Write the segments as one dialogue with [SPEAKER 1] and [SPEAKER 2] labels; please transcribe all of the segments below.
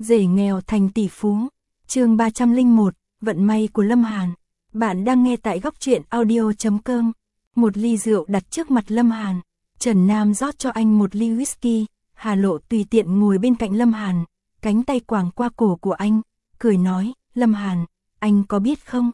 [SPEAKER 1] Rể nghèo thành tỷ phú. Chương 301, vận may của Lâm Hàn. Bạn đang nghe tại góc truyện audio.com. Một ly rượu đặt trước mặt Lâm Hàn. Trần Nam rót cho anh một ly whisky. Hà Lộ tùy tiện ngồi bên cạnh Lâm Hàn, cánh tay quàng qua cổ của anh, cười nói, Lâm Hàn, anh có biết không?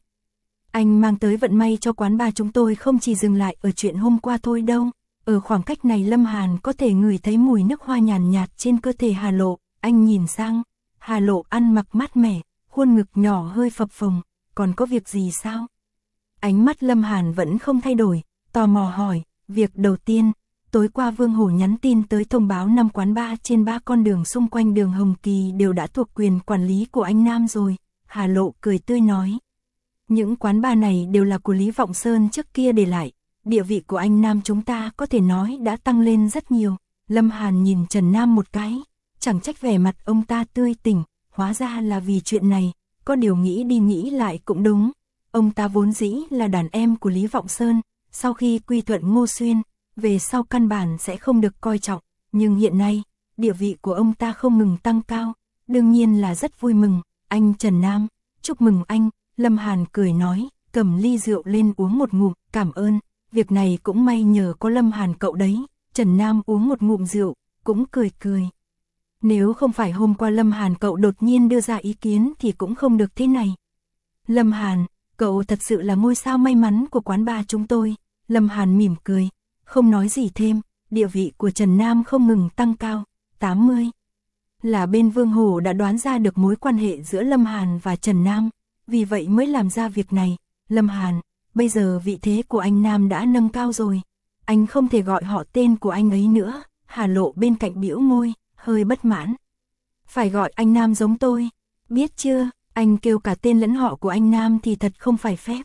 [SPEAKER 1] Anh mang tới vận may cho quán bar chúng tôi không chỉ dừng lại ở chuyện hôm qua thôi đâu. Ở khoảng cách này Lâm Hàn có thể ngửi thấy mùi nước hoa nhàn nhạt trên cơ thể Hà Lộ. Anh nhìn sang, Hà Lộ ăn mặc mát mẻ, khuôn ngực nhỏ hơi phập phồng, còn có việc gì sao? Ánh mắt Lâm Hàn vẫn không thay đổi, tò mò hỏi, việc đầu tiên, tối qua Vương Hổ nhắn tin tới thông báo 5 quán bar trên 3 con đường xung quanh đường Hồng Kỳ đều đã thuộc quyền quản lý của anh Nam rồi. Hà Lộ cười tươi nói, những quán bar này đều là của Lý Vọng Sơn trước kia để lại, địa vị của anh Nam chúng ta có thể nói đã tăng lên rất nhiều. Lâm Hàn nhìn Trần Nam một cái, chẳng trách vẻ mặt ông ta tươi tỉnh, hóa ra là vì chuyện này, có điều nghĩ đi nghĩ lại cũng đúng. Ông ta vốn dĩ là đàn em của Lý Vọng Sơn, sau khi quy thuận Ngô Xuyên, về sau căn bản sẽ không được coi trọng, nhưng hiện nay, địa vị của ông ta không ngừng tăng cao, đương nhiên là rất vui mừng. Anh Trần Nam, chúc mừng anh. Lâm Hàn cười nói, cầm ly rượu lên uống một ngụm, cảm ơn, việc này cũng may nhờ có Lâm Hàn cậu đấy. Trần Nam uống một ngụm rượu, cũng cười cười. Nếu không phải hôm qua Lâm Hàn cậu đột nhiên đưa ra ý kiến thì cũng không được thế này. Lâm Hàn, cậu thật sự là ngôi sao may mắn của quán bar chúng tôi. Lâm Hàn mỉm cười, không nói gì thêm, địa vị của Trần Nam không ngừng tăng cao. 80. Là bên Vương Hổ đã đoán ra được mối quan hệ giữa Lâm Hàn và Trần Nam, vì vậy mới làm ra việc này. Lâm Hàn, bây giờ vị thế của anh Nam đã nâng cao rồi, anh không thể gọi họ tên của anh ấy nữa. Hà Lộ bên cạnh bĩu môi, hơi bất mãn. Phải gọi anh Nam giống tôi, biết chưa, anh kêu cả tên lẫn họ của anh Nam thì thật không phải phép.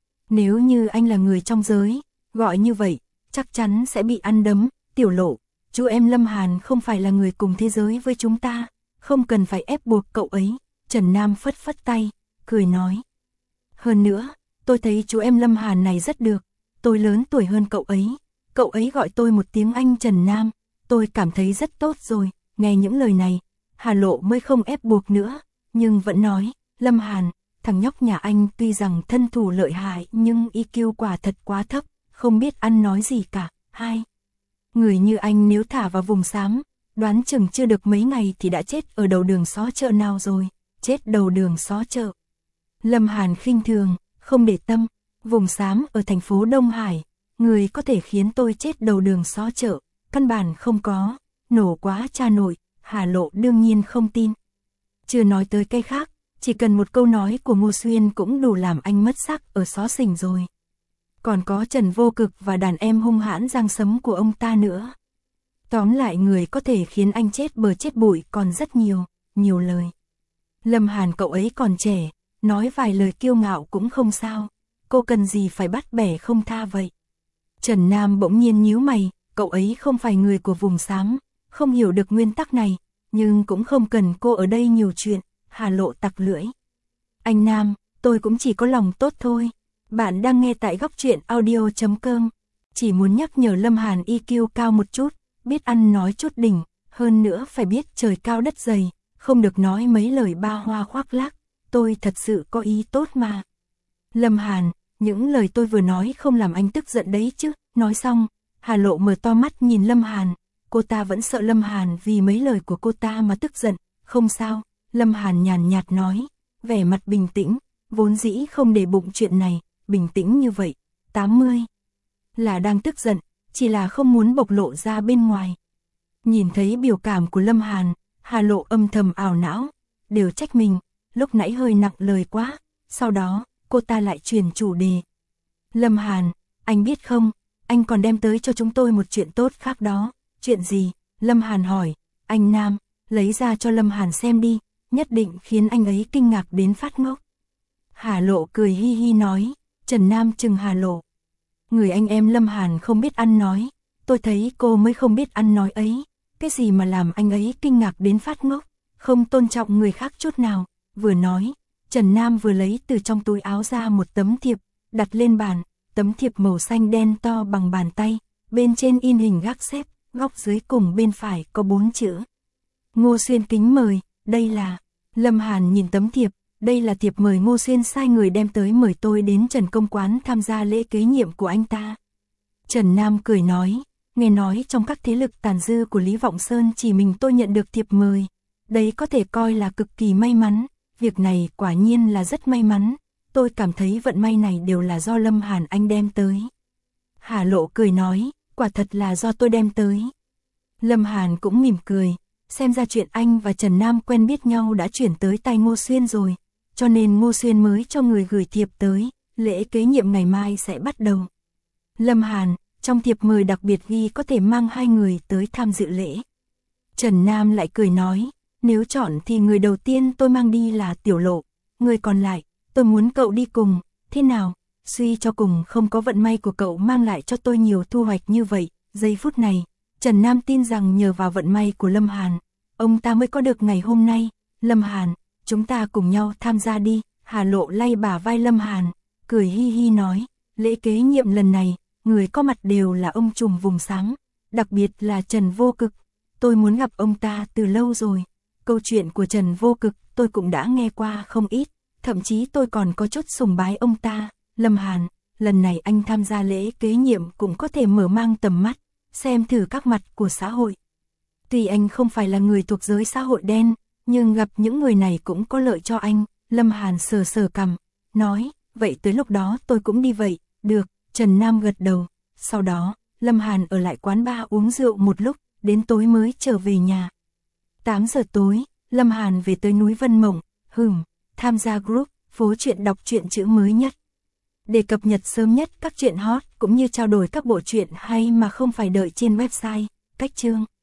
[SPEAKER 1] Nếu như anh là người trong giới, gọi như vậy, chắc chắn sẽ bị ăn đấm. Tiểu Lộ, chú em Lâm Hàn không phải là người cùng thế giới với chúng ta, không cần phải ép buộc cậu ấy. Trần Nam phất phất tay, cười nói. Hơn nữa, tôi thấy chú em Lâm Hàn này rất được, tôi lớn tuổi hơn cậu ấy gọi tôi một tiếng anh Trần Nam, tôi cảm thấy rất tốt rồi. Nghe những lời này, Hà Lộ mới không ép buộc nữa, nhưng vẫn nói, Lâm Hàn, thằng nhóc nhà anh tuy rằng thân thủ lợi hại nhưng EQ quả thật quá thấp, không biết ăn nói gì cả. Hai, người như anh nếu thả vào vùng xám, đoán chừng chưa được mấy ngày thì đã chết ở đầu đường xó chợ nào rồi. Chết đầu đường xó chợ. Lâm Hàn khinh thường, không để tâm, vùng xám ở thành phố Đông Hải, người có thể khiến tôi chết đầu đường xó chợ, căn bản không có, nổ quá cha nội. Hà Lộ đương nhiên không tin. Chưa nói tới cái khác, chỉ cần một câu nói của Ngô Xuyên cũng đủ làm anh mất sắc ở xó xỉnh rồi. Còn có Trần Vô Cực và đàn em hung hãn giang sấm của ông ta nữa. Tóm lại người có thể khiến anh chết bờ chết bụi còn rất nhiều, nhiều lời. Lâm Hàn cậu ấy còn trẻ, nói vài lời kiêu ngạo cũng không sao, cô cần gì phải bắt bẻ không tha vậy. Trần Nam bỗng nhiên nhíu mày, cậu ấy không phải người của vùng xám, không hiểu được nguyên tắc này, nhưng cũng không cần cô ở đây nhiều chuyện. Hà Lộ tặc lưỡi. Anh Nam, tôi cũng chỉ có lòng tốt thôi. Bạn đang nghe tại góc truyện audio.com. Chỉ muốn nhắc nhở Lâm Hàn EQ cao một chút, biết ăn nói chút đỉnh, hơn nữa phải biết trời cao đất dày, không được nói mấy lời ba hoa khoác lác, tôi thật sự có ý tốt mà. Lâm Hàn, những lời tôi vừa nói không làm anh tức giận đấy chứ. Nói xong, Hà Lộ mở to mắt nhìn Lâm Hàn, cô ta vẫn sợ Lâm Hàn vì mấy lời của cô ta mà tức giận. Không sao, Lâm Hàn nhàn nhạt nói, vẻ mặt bình tĩnh, vốn dĩ không để bụng chuyện này, bình tĩnh như vậy. 80. Là đang tức giận, chỉ là không muốn bộc lộ ra bên ngoài. Nhìn thấy biểu cảm của Lâm Hàn, Hà Lộ âm thầm ảo não, đều trách mình, lúc nãy hơi nặng lời quá. Sau đó, cô ta lại chuyển chủ đề. Lâm Hàn, anh biết không, anh còn đem tới cho chúng tôi một chuyện tốt khác đó. Chuyện gì? Lâm Hàn hỏi. Anh Nam, lấy ra cho Lâm Hàn xem đi, nhất định khiến anh ấy kinh ngạc đến phát ngốc. Hà Lộ cười hi hi nói. Trần Nam chừng Hà Lộ. Người anh em Lâm Hàn không biết ăn nói, tôi thấy cô mới không biết ăn nói ấy. Cái gì mà làm anh ấy kinh ngạc đến phát ngốc, không tôn trọng người khác chút nào. Vừa nói, Trần Nam vừa lấy từ trong túi áo ra một tấm thiệp, đặt lên bàn. Tấm thiệp màu xanh đen to bằng bàn tay, bên trên in hình gác xếp, góc dưới cùng bên phải có 4 chữ. Ngô Xuyên kính mời, đây là... Lâm Hàn nhìn tấm thiệp, đây là thiệp mời Ngô Xuyên sai người đem tới mời tôi đến Trần Công Quán tham gia lễ kế nhiệm của anh ta. Trần Nam cười nói, nghe nói trong các thế lực tàn dư của Lý Vọng Sơn chỉ mình tôi nhận được thiệp mời. Đấy có thể coi là cực kỳ may mắn, việc này quả nhiên là rất may mắn, tôi cảm thấy vận may này đều là do Lâm Hàn anh đem tới. Hà Lộ cười nói, quả thật là do tôi đem tới. Lâm Hàn cũng mỉm cười, xem ra chuyện anh và Trần Nam quen biết nhau đã chuyển tới tay Ngô Xuyên rồi, cho nên Ngô Xuyên mới cho người gửi thiệp tới, lễ kế nhiệm ngày mai sẽ bắt đầu. Lâm Hàn, trong thiệp mời đặc biệt ghi có thể mang 2 người tới tham dự lễ. Trần Nam lại cười nói, nếu chọn thì người đầu tiên tôi mang đi là Tiểu Lộ, người còn lại, tôi muốn cậu đi cùng, thế nào? Suy cho cùng không có vận may của cậu mang lại cho tôi nhiều thu hoạch như vậy. Giây phút này, Trần Nam tin rằng nhờ vào vận may của Lâm Hàn, ông ta mới có được ngày hôm nay. Lâm Hàn, chúng ta cùng nhau tham gia đi. Hà Lộ lay bả vai Lâm Hàn, cười hi hi nói, lễ kế nhiệm lần này, người có mặt đều là ông trùm vùng sáng, đặc biệt là Trần Vô Cực. Tôi muốn gặp ông ta từ lâu rồi. Câu chuyện của Trần Vô Cực tôi cũng đã nghe qua không ít, thậm chí tôi còn có chút sùng bái ông ta. Lâm Hàn, lần này anh tham gia lễ kế nhiệm cũng có thể mở mang tầm mắt, xem thử các mặt của xã hội. Tuy anh không phải là người thuộc giới xã hội đen, nhưng gặp những người này cũng có lợi cho anh. Lâm Hàn sờ sờ cằm, nói, vậy tới lúc đó tôi cũng đi vậy. Được, Trần Nam gật đầu. Sau đó, Lâm Hàn ở lại quán bar uống rượu một lúc, đến tối mới trở về nhà. 8 giờ tối, Lâm Hàn về tới núi Vân Mộng, tham gia group Phố Truyện đọc truyện chữ mới nhất. Để cập nhật sớm nhất các truyện hot cũng như trao đổi các bộ truyện hay mà không phải đợi trên website, cách chương.